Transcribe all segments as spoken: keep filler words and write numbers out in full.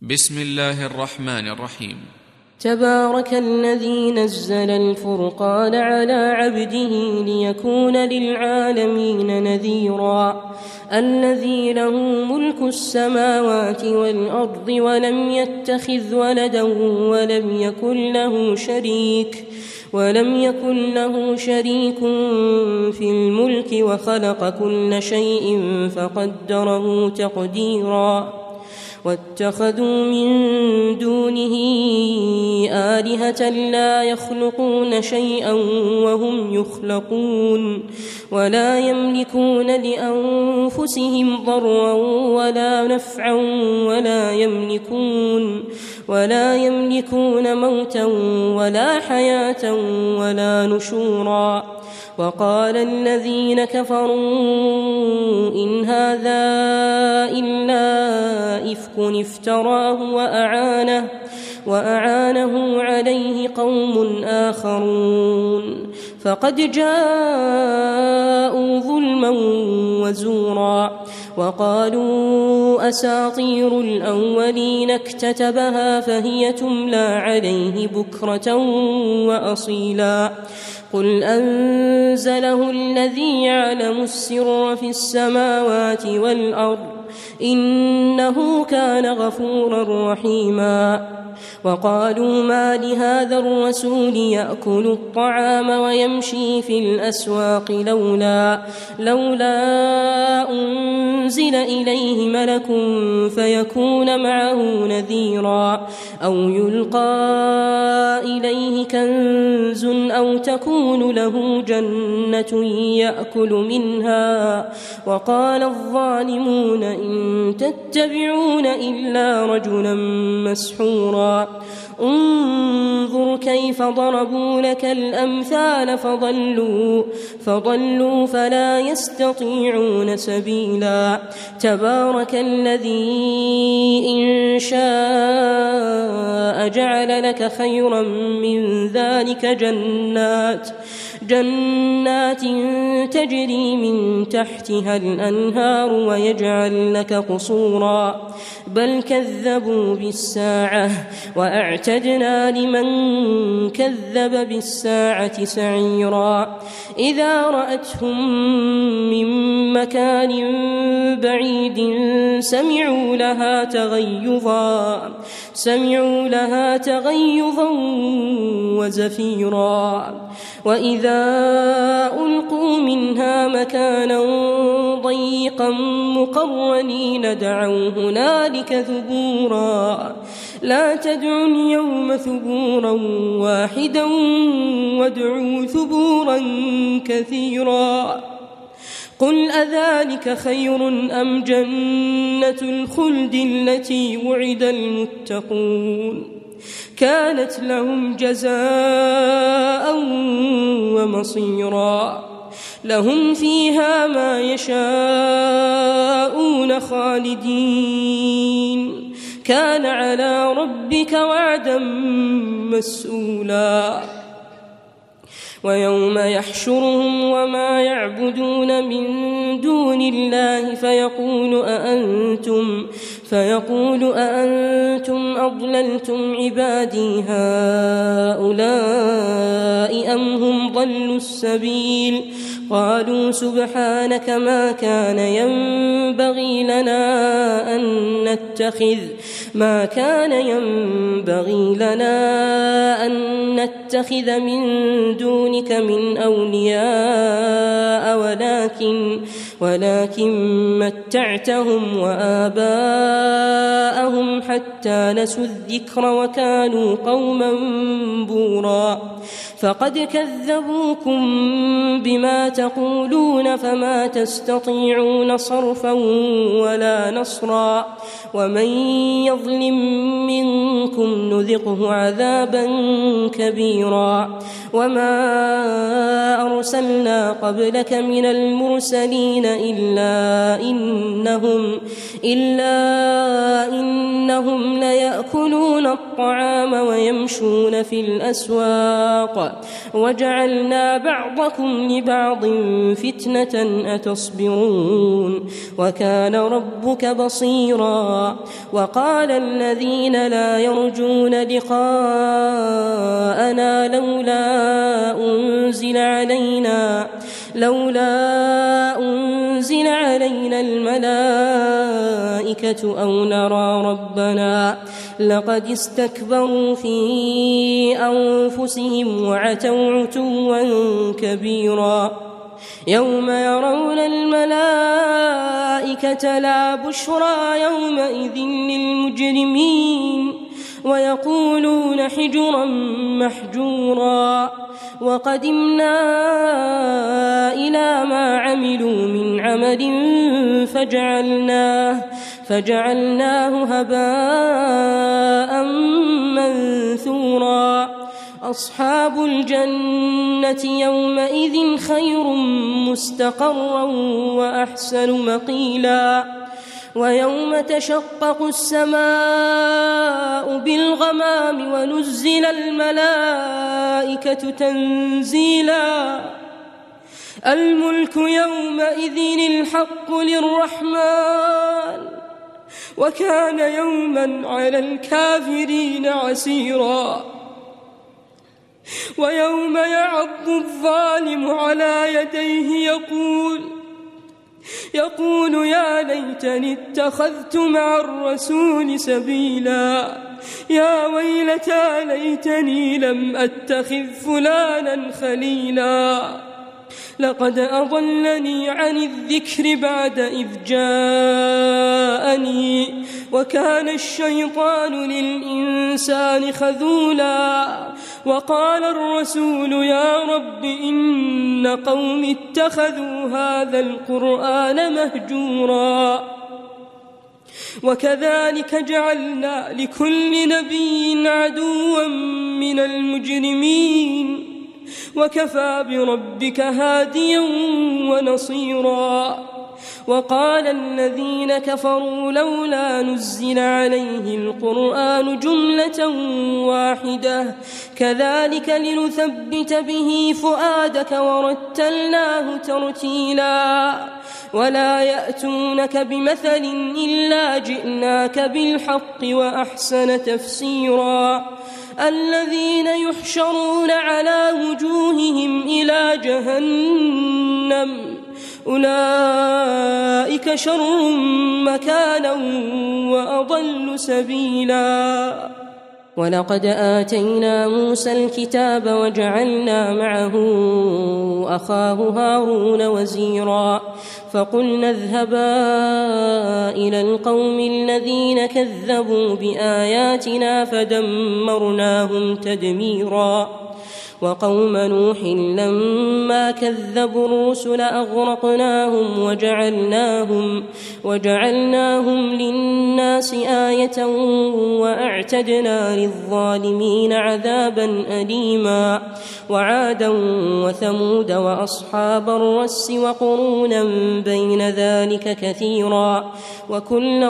بسم الله الرحمن الرحيم. تبارك الذي نزل الفرقان على عبده ليكون للعالمين نذيرا الذي له ملك السماوات والأرض ولم يتخذ ولدا ولم يكن له شريك ولم يكن له شريك في الملك وخلق كل شيء فقدره تقديرا واتخذوا من دونه آلهة لا يخلقون شيئا وهم يخلقون ولا يملكون لأنفسهم ضرا ولا نفعا ولا يملكون ولا يملكون موتا ولا حياة ولا نشورا. وقال الذين كفروا إن هذا إلا إفك افتراه وأعانه, وأعانه عليه قوم آخرون فقد جاءوا ظلما وزورا. وقالوا أساطير الأولين اكتتبها فهي تملى عليه بكرة وأصيلا. قل أنزله الذي يعلم السر في السماوات والأرض إنه كان غفورا رحيما. وقالوا ما لهذا الرسول يأكل الطعام ويمشي في الأسواق لولا, لولا أنزل إليه ملك فيكون معه نذيرا أو يلقى إليه كنز أو تكون له جنة يأكل منها. وقال الظالمون إن تتبعون إلا رجلا مسحورا. انظر كيف ضربوا لك الأمثال فضلوا, فضلوا فلا يستطيعون سبيلا. تبارك الذي إن شاء جعل لك خيرا من ذلك جنات جنات تجري من تحتها الأنهار ويجعل لك قصورا بل كذبوا بالساعة وأعتدنا لمن كذب بالساعة سعيرا. إذا رأتهم من مكان بعيد سمعوا لها تغيظا سمعوا لها تغيظا وزفيرا. وإذا ألقوا منها مكانا ضيقا مقرنين دعوا هنالك ثبورا. لا تدعوا اليوم ثبورا واحدا وادعوا ثبورا كثيرا. قل أذلك خير أم جنة الخلد التي وعد المتقون كانت لهم جزاء ومصيرا. لهم فيها ما يشاءون خالدين كان على ربك وعدا مسؤولا. ويوم يحشرهم وما يعبدون من دون الله فيقول أأنتم, فيقول أأنتم أضللتم عبادي هؤلاء أم هم ضلوا السبيل. قالوا سبحانك ما كان ينبغي لنا أن نتخذ ما كان ينبغي لنا أن نتخذ من دونك من أولياء ولكن ولكن متعتهم وآباءهم حتى نسوا الذكر وكانوا قوما بورا. فقد كذبوكم بما تقولون فما تستطيعون صرفا ولا نصرا. ومن يظلم منكم نذقه عذابا كبيرا. وما أرسلنا قبلك من المرسلين إلا إنهم, إلا إنهم ليأكلون الطعام ويمشون في الأسواق وجعلنا بعضكم لبعض فتنة أتصبرون وكان ربك بصيرا. وقال الذين لا يرجون لقاءنا لولا أنزل علينا لولا أنزل علينا الملائكة أو نرى ربنا لقد استكبروا في أنفسهم وعتوا عتوا كبيرا. يوم يرون الملائكة لا بشرى يومئذ للمجرمين ويقولون حجرا محجورا. وقدمنا إلى ما عملوا من عمل فجعلناه فجعلناه هباء منثورا. أصحاب الجنة يومئذ خير مستقرا وأحسن مقيلا. ويوم تشقق السماء بالغمام ونزل الملائكة تنزيلا. الملك يومئذ الحق للرحمن وكان يوما على الكافرين عسيرا. ويوم يعض الظالم على يديه يقول يقول يا ليتني اتخذت مع الرسول سبيلا يا ويلتى ليتني لم أتخذ فلانا خليلا لقد أضلني عن الذكر بعد إذ جاءني وكان الشيطان للإنسان خذولا. وقال الرسول يا رب إن قوم اتخذوا هذا القرآن مهجورا. وكذلك جعلنا لكل نبي عدوا من المجرمين وكفى بربك هاديا ونصيرا. وقال الذين كفروا لولا نزل عليه القرآن جملة واحدة كذلك لنثبت به فؤادك ورتلناه ترتيلا. ولا يأتونك بمثل إلا جئناك بالحق وأحسن تفسيرا. الذين يحشرون على وجوههم إلى جهنم أولئك شر مكانا وأضل سبيلا. ولقد آتينا موسى الكتاب وجعلنا معه أخاه هارون وزيرا. فقلنا اذهبا إلى القوم الذين كذبوا بآياتنا فدمرناهم تدميرا. وقوم نوح لما كذبوا الرسل أغرقناهم وجعلناهم, وجعلناهم للناس آية وأعتدنا للظالمين عذابا أليما. وعادا وثمود وأصحاب الرس وقرونا بين ذلك كثيرا. وكلا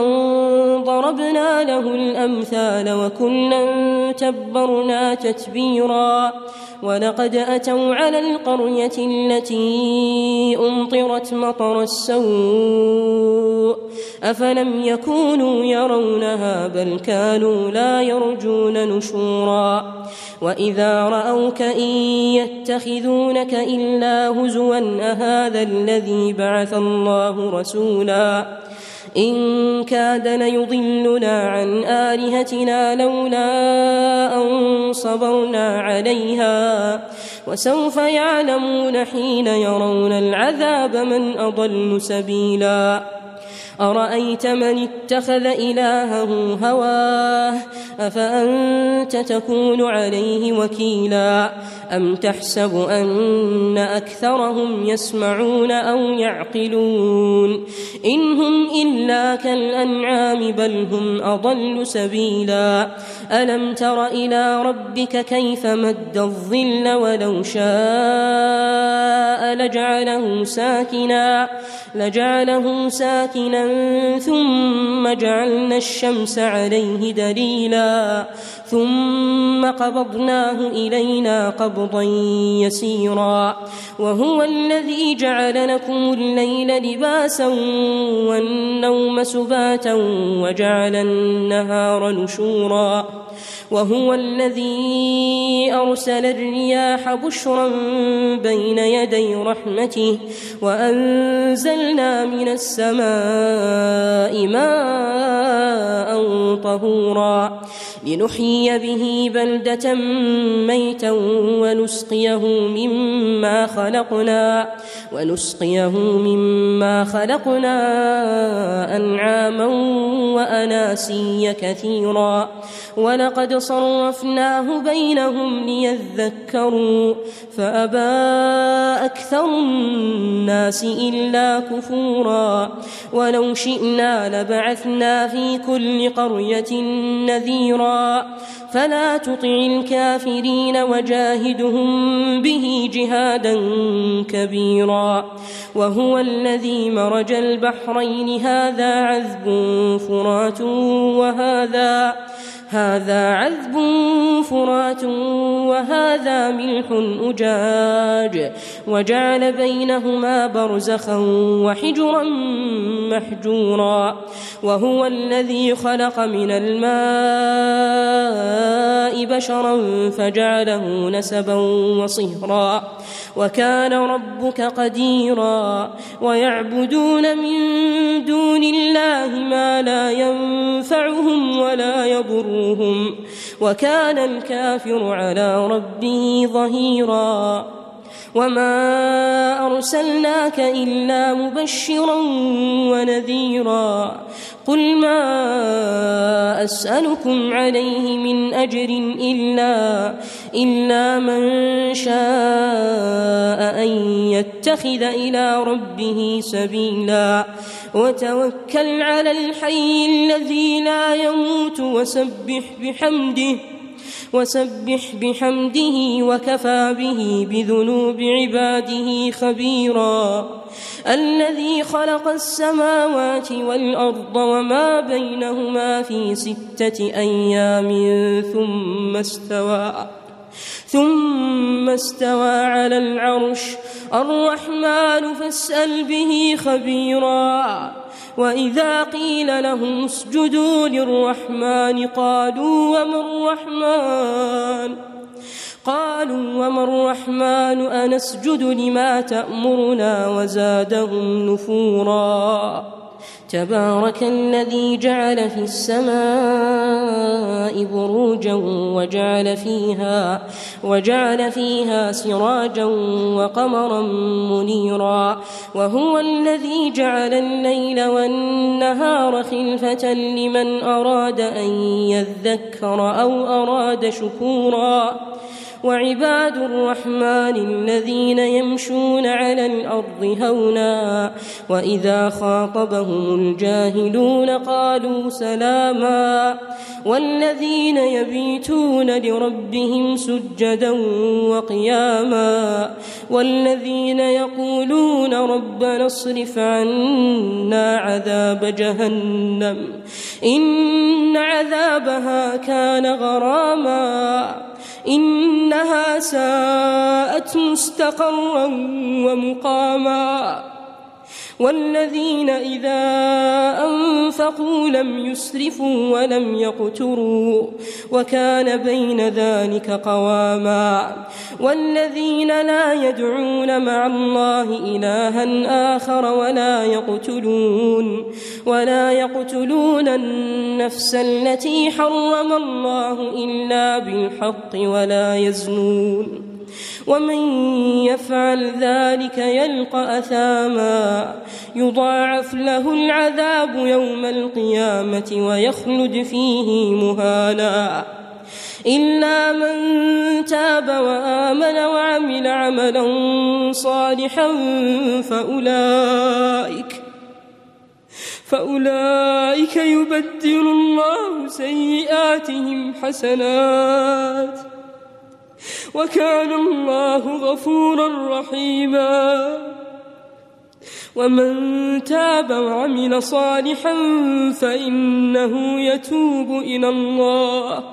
ضربنا له الأمثال وكلا تبرنا تتبيرا. ولقد أتوا على القرية التي أمطرت مطر السوء أفلم يكونوا يرونها بل كانوا لا يرجون نشورا. وإذا رأوك إن يتخذونك إلا هزوا أهذا الذي بعث الله رسولا إن كاد ليضلنا عن آلهتنا لولا أن صبرنا عليها وسوف يعلمون حين يرون العذاب من أضل سبيلا. أرأيت من اتخذ إلهه هواه أفأنت تكون عليه وكيلا أم تحسب أن أكثرهم يسمعون أو يعقلون إن هم إلا كالأنعام بل هم أضل سبيلا. ألم تر إلى ربك كيف مد الظل ولو شاء لجعله ساكنا لجعله ساكنا ثم جعلنا الشمس عليه دليلا ثم قبضناه إلينا قبضا يسيرا وهو الذي جعل لكم الليل لباسا والنوم سباتا وجعل النهار نشورا وهو الذي أرسل الرياح بشرا بين يدي رحمته وأنزلنا من السماء ماء طهورا لنحيي به بلدة ميتا ونسقيه مما خلقنا ونسقيه مما خلقنا أنعاما وأناسيا كثيرا ولقد صرفناه بينهم ليذكروا فأبى أكثر الناس إلا كفورا ولو شئنا لبعثنا في كل قرية نذيرا فلا تطع الكافرين وجاهدهم به جهادا كبيرا وهو الذي مرج البحرين هذا عذب فرات وهذا هذا عذب فرات وهذا ملح أجاج وجعل بينهما برزخا وحجرا محجورا وهو الذي خلق من الماء بشرا فجعله نسبا وصهرا وكان ربك قديرا ويعبدون من دون الله ما لا ينفعهم ولا يضرهم وكان الكافر على ربه ظهيرا وما أرسلناك إلا مبشرا ونذيرا قل ما أسألكم عليه من أجر إلا, إلا من شاء أن يتخذ إلى ربه سبيلا وتوكل على الحي الذي لا يموت وسبح بحمده وسبح بحمده وكفى به بذنوب عباده خبيرا الذي خلق السماوات والأرض وما بينهما في ستة أيام ثم استوى ثم استوى على العرش الرحمن فاسأل به خبيرا وإذا قيل لهم اسجدوا للرحمن قالوا وما الرحمن قالوا وما الرحمن أنسجد لما تأمرنا وزادهم نفورا تبارك الذي جعل في السماء بروجا وجعل فيها وجعل فيها سراجا وقمرا منيرا وهو الذي جعل الليل والنهار خلفة لمن أراد أن يذكر أو أراد شكورا وعباد الرحمن الذين يمشون على الأرض هونا وإذا خاطبهم الجاهلون قالوا سلاما والذين يبيتون لربهم سجدا وقياما والذين يقولون ربنا اصرف عنا عذاب جهنم إن عذابها كان غراما إنها ساءت مستقرا ومقاما والذين إذا أنفقوا لم يسرفوا ولم يقتروا وكان بين ذلك قواما والذين لا يدعون مع الله إلها آخر ولا يقتلون ولا يقتلون النفس التي حرم الله إلا بالحق ولا يزنون ومن يفعل ذلك يلقى أثاما يضاعف له العذاب يوم القيامة ويخلد فيه مهانا إلا من تاب وآمن وعمل عملا صالحا فأولئك فأولئك يبدل الله سيئاتهم حسنات وكان الله غفورا رحيما ومن تاب وعمل صالحا فإنه يتوب إلى الله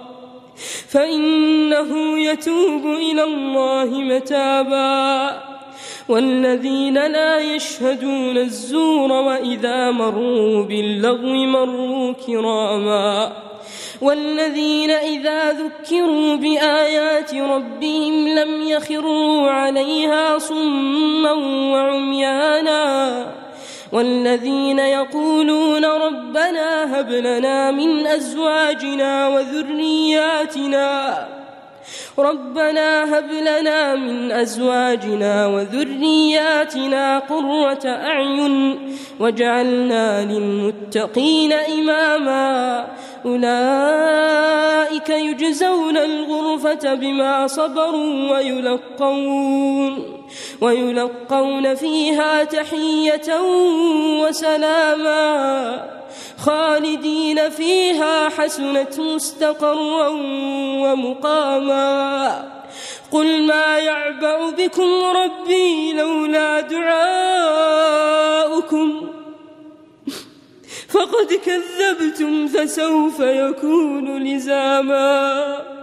فإنه يتوب إلى الله متابا والذين لا يشهدون الزور وإذا مروا باللغو مروا كراما والذين إذا ذكروا بآيات ربهم لم يخروا عليها صما وعميانا والذين يقولون ربنا هب لنا من أزواجنا وذرياتنا ربنا هب لنا من أزواجنا وذرياتنا قرة أعين واجعلنا للمتقين إماما أولئك يجزون الغرفة بما صبروا ويلقون ويلقون فيها تحية وسلاما خالدين فيها حسنت مستقرا ومقاما قل ما يعبأ بكم ربي لولا دعاؤكم فقد كذبتم فسوف يكون لزاما.